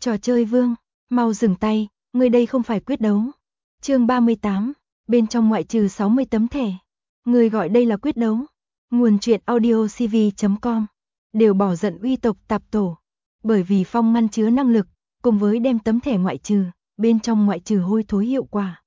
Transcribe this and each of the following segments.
Trò chơi vương, mau dừng tay, người đây không phải quyết đấu. Chương 38, bên trong ngoại trừ 60 tấm thẻ. Người gọi đây là quyết đấu. Nguồn truyện audiocv.com. Đều bỏ giận uy tộc tạp tổ. Bởi vì phong ngăn chứa năng lực, cùng với đem tấm thẻ ngoại trừ, bên trong ngoại trừ hôi thối hiệu quả.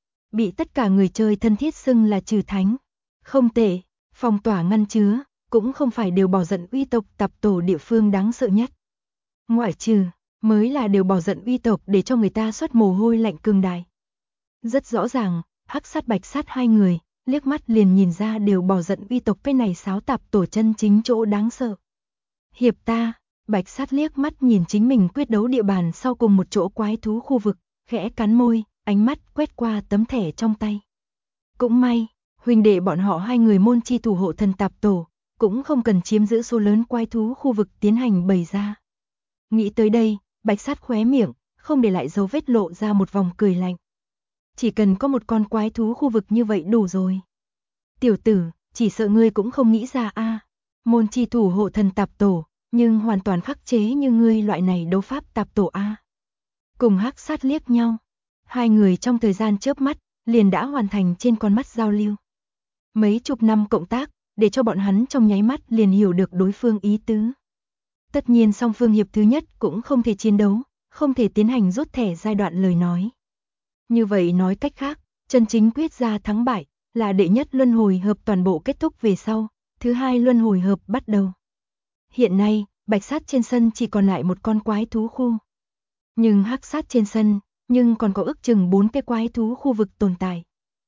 Bị tất cả người chơi thân thiết xưng là trừ thánh. Không tệ, phong tỏa ngăn chứa, cũng không phải đều bỏ giận uy tộc tạp tổ địa phương đáng sợ nhất. Ngoại trừ, mới là đều bỏ giận uy tộc để cho người ta xuất mồ hôi lạnh cường đại. Rất rõ ràng, hắc sát bạch sát hai người, liếc mắt liền nhìn ra đều bỏ giận uy tộc cái này sáo tạp tổ chân chính chỗ đáng sợ. Hiệp ta, bạch sát liếc mắt nhìn chính mình quyết đấu địa bàn sau cùng một chỗ quái thú khu vực, khẽ cắn môi, ánh mắt quét qua tấm thẻ trong tay. Cũng may, huynh đệ bọn họ hai người môn chi thủ hộ thần tạp tổ, cũng không cần chiếm giữ số lớn quái thú khu vực tiến hành bày ra. Nghĩ tới đây, bạch sát khóe miệng, không để lại dấu vết lộ ra một vòng cười lạnh. Chỉ cần có một con quái thú khu vực như vậy đủ rồi. Tiểu tử, chỉ sợ ngươi cũng không nghĩ ra a. Môn chi thủ hộ thần tạp tổ, nhưng hoàn toàn khắc chế như ngươi loại này đấu pháp tạp tổ a. Cùng hắc sát liếc nhau, hai người trong thời gian chớp mắt, liền đã hoàn thành trên con mắt giao lưu. Mấy chục năm cộng tác, để cho bọn hắn trong nháy mắt liền hiểu được đối phương ý tứ. Tất nhiên song phương hiệp thứ nhất cũng không thể chiến đấu, không thể tiến hành rút thẻ giai đoạn lời nói. Như vậy nói cách khác, chân chính quyết ra thắng bại, là đệ nhất luân hồi hợp toàn bộ kết thúc về sau, thứ hai luân hồi hợp bắt đầu. Hiện nay, bạch sát trên sân chỉ còn lại một con quái thú khu. Nhưng hắc sát trên sân, nhưng còn có ước chừng 4 cái quái thú khu vực tồn tại.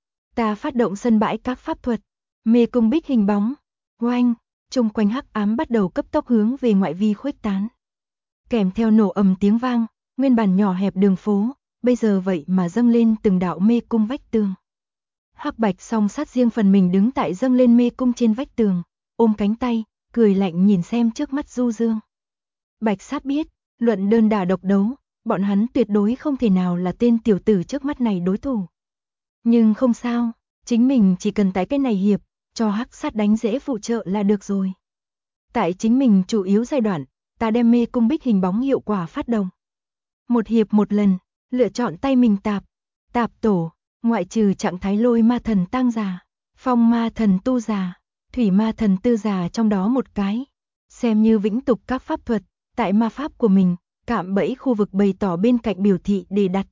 Ta phát động sân bãi các pháp thuật, mê cung bích hình bóng, oanh, chung quanh hắc ám bắt đầu cấp tốc hướng về ngoại vi khuếch tán. Kèm theo nổ ầm tiếng vang, nguyên bản nhỏ hẹp đường phố, bây giờ vậy mà dâng lên từng đạo mê cung vách tường. Hắc bạch song sát riêng phần mình đứng tại dâng lên mê cung trên vách tường, ôm cánh tay, cười lạnh nhìn xem trước mắt Du Dương. Bạch sát biết, luận đơn đả độc đấu, bọn hắn tuyệt đối không thể nào là tên tiểu tử trước mắt này đối thủ. Nhưng không sao, chính mình chỉ cần tại cái này hiệp, cho hắc sát đánh dễ phụ trợ là được rồi. Tại chính mình chủ yếu giai đoạn, ta đem mê cung bích hình bóng hiệu quả phát động. Một hiệp một lần, lựa chọn tay mình tạp tổ, ngoại trừ trạng thái lôi ma thần tang già, phong ma thần tu già, thủy ma thần tư già trong đó một cái. Xem như vĩnh tục các pháp thuật, tại ma pháp của mình, cạm bẫy khu vực bày tỏ bên cạnh biểu thị để đặt.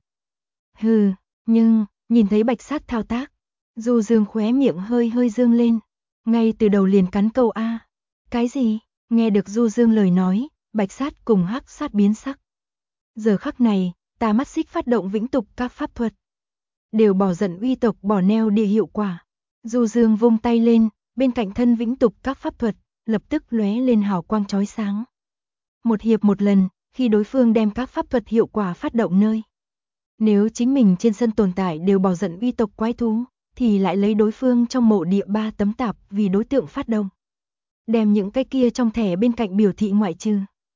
Hừ, nhưng, nhìn thấy bạch sát thao tác, Du Dương khóe miệng hơi dương lên, ngay từ đầu liền cắn câu A. Cái gì? Nghe được Du Dương lời nói, bạch sát cùng hắc sát biến sắc. Giờ khắc này, ta mắt xích phát động vĩnh tục các pháp thuật. Đều bỏ giận uy tộc bỏ neo địa hiệu quả. Du Dương vung tay lên, bên cạnh thân vĩnh tục các pháp thuật, lập tức lóe lên hào quang chói sáng. Một hiệp một lần, khi đối phương đem các pháp thuật hiệu quả phát động nơi. Nếu chính mình trên sân tồn tại đều bỏ giận uy tộc quái thú, thì lại lấy đối phương trong mộ địa 3 tấm tạp vì đối tượng phát động. Đem những cái kia trong thẻ bên cạnh biểu thị ngoại trừ.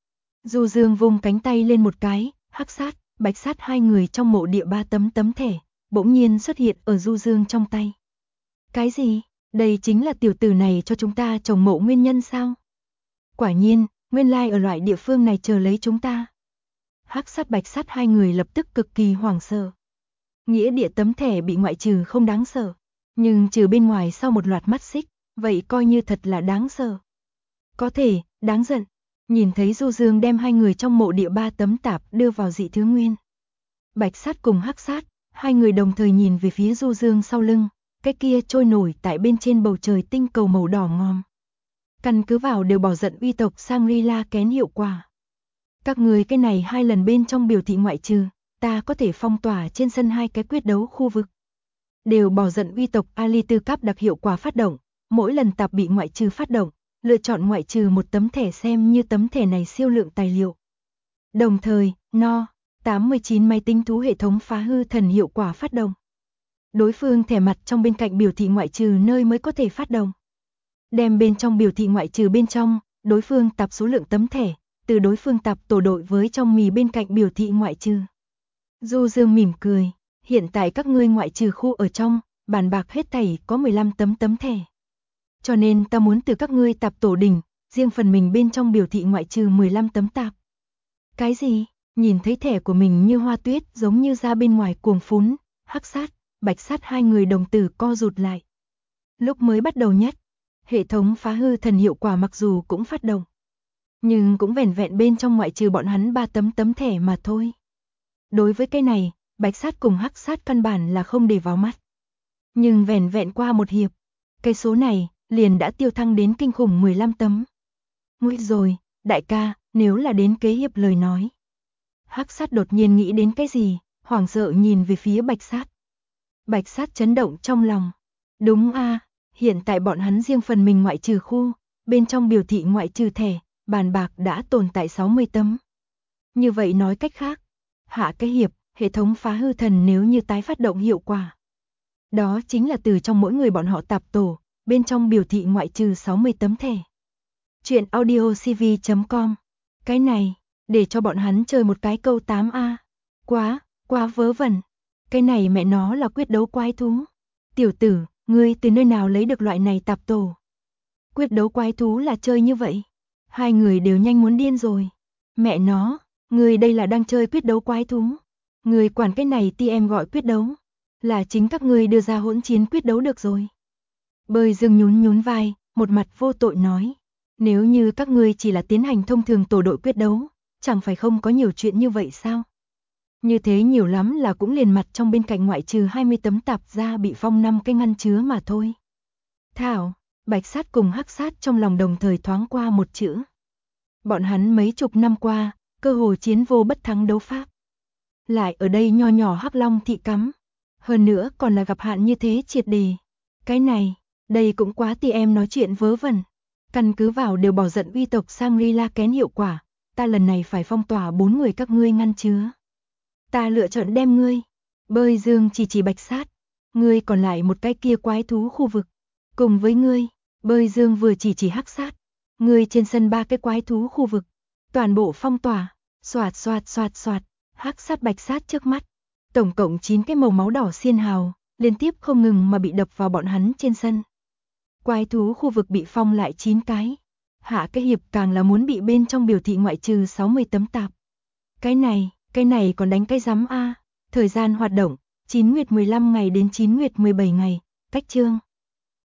Du Dương vung cánh tay lên một cái, hắc sát, bạch sát hai người trong mộ địa 3 tấm thẻ, bỗng nhiên xuất hiện ở Du Dương trong tay. Cái gì? Đây chính là tiểu tử này cho chúng ta trồng mộ nguyên nhân sao? Quả nhiên, nguyên lai ở loại địa phương này chờ lấy chúng ta. Hắc sát bạch sát hai người lập tức cực kỳ hoảng sợ. Nghĩa địa tấm thẻ bị ngoại trừ không đáng sợ, nhưng trừ bên ngoài sau một loạt mắt xích, vậy coi như thật là đáng sợ. Có thể, đáng giận. Nhìn thấy Du Dương đem hai người trong mộ địa 3 tấm tạp đưa vào dị thứ nguyên. Bạch sát cùng hắc sát, hai người đồng thời nhìn về phía Du Dương sau lưng, cái kia trôi nổi tại bên trên bầu trời tinh cầu màu đỏ ngòm. Căn cứ vào đều bỏ giận uy tộc Shangri-La kén hiệu quả. Các người cái này 2 lần bên trong biểu thị ngoại trừ, ta có thể phong tỏa trên sân 2 cái quyết đấu khu vực. Đều bỏ giận uy tộc Ali tư cấp đặc hiệu quả phát động, mỗi lần tạp bị ngoại trừ phát động, lựa chọn ngoại trừ một tấm thẻ xem như tấm thẻ này siêu lượng tài liệu. Đồng thời, 89 máy tính thú hệ thống phá hư thần hiệu quả phát động. Đối phương thẻ mặt trong bên cạnh biểu thị ngoại trừ nơi mới có thể phát động. Đem bên trong biểu thị ngoại trừ bên trong, đối phương tạp số lượng tấm thẻ, từ đối phương tạp tổ đội với trong mì bên cạnh biểu thị ngoại trừ. Du Dương mỉm cười, hiện tại các ngươi ngoại trừ khu ở trong, bàn bạc hết thảy có 15 tấm thẻ. Cho nên ta muốn từ các ngươi tạp tổ đỉnh, riêng phần mình bên trong biểu thị ngoại trừ 15 tấm tạp. Cái gì? Nhìn thấy thẻ của mình như hoa tuyết giống như ra bên ngoài cuồng phún, Hắc Sát, Bạch Sát hai người đồng tử co rụt lại. Lúc mới bắt đầu nhất, hệ thống phá hư thần hiệu quả mặc dù cũng phát động, nhưng cũng vẻn vẹn bên trong ngoại trừ bọn hắn 3 tấm thẻ mà thôi. Đối với cái này, Bạch Sát cùng Hắc Sát căn bản là không để vào mắt. Nhưng vẻn vẹn qua một hiệp, cái số này liền đã tiêu thăng đến kinh khủng 15 tấm. Nguy rồi, đại ca, nếu là đến kế hiệp lời nói. Hắc Sát đột nhiên nghĩ đến cái gì, hoảng sợ nhìn về phía Bạch Sát. Bạch Sát chấn động trong lòng. Đúng a, hiện tại bọn hắn riêng phần mình ngoại trừ khu, bên trong biểu thị ngoại trừ thẻ, bàn bạc đã tồn tại 60 tấm. Như vậy nói cách khác, hạ cái hiệp, hệ thống phá hư thần nếu như tái phát động hiệu quả. Đó chính là từ trong mỗi người bọn họ tạp tổ, bên trong biểu thị ngoại trừ 60 tấm thẻ. Chuyện audiocv.com. Cái này, để cho bọn hắn chơi một cái câu 8A. Quá vớ vẩn. Cái này mẹ nó là quyết đấu quái thú. Tiểu tử, ngươi từ nơi nào lấy được loại này tạp tổ? Quyết đấu quái thú là chơi như vậy. Hai người đều nhanh muốn điên rồi. Mẹ nó, ngươi đây là đang chơi quyết đấu quái thú. Ngươi quản cái này ti em gọi quyết đấu. Là chính các ngươi đưa ra hỗn chiến quyết đấu được rồi. Bơi Dương nhún vai, một mặt vô tội nói. Nếu như các ngươi chỉ là tiến hành thông thường tổ đội quyết đấu, chẳng phải không có nhiều chuyện như vậy sao? Như thế nhiều lắm là cũng liền mặt trong bên cạnh ngoại trừ 20 tấm tạp ra bị phong 5 cái ngăn chứa mà thôi. Thảo, Bạch Sát cùng Hắc Sát trong lòng đồng thời thoáng qua một chữ. Bọn hắn mấy chục năm qua, cơ hồ chiến vô bất thắng đấu pháp. Lại ở đây nho nhỏ Hắc Long thị cắm. Hơn nữa còn là gặp hạn như thế triệt đề. Cái này, đây cũng quá ti em nói chuyện vớ vẩn. Căn cứ vào đều bỏ giận uy tộc Shangri-La kén hiệu quả, ta lần này phải phong tỏa 4 người các ngươi ngăn chứa. Ta lựa chọn đem ngươi. Bơi Dương chỉ Bạch Sát, ngươi còn lại một cái kia quái thú khu vực. Cùng với ngươi, Bơi Dương vừa chỉ Hắc Sát, ngươi trên sân 3 cái quái thú khu vực, toàn bộ phong tỏa, xoạt, Hắc Sát Bạch Sát trước mắt. Tổng cộng 9 cái màu máu đỏ xiên hào, liên tiếp không ngừng mà bị đập vào bọn hắn trên sân. Quái thú khu vực bị phong lại 9 cái. Hạ cái hiệp càng là muốn bị bên trong biểu thị ngoại trừ 60 tấm tạp. Cái này còn đánh cái rắm a. Thời gian hoạt động, 9 nguyệt 15 ngày đến 9 nguyệt 17 ngày, cách chương.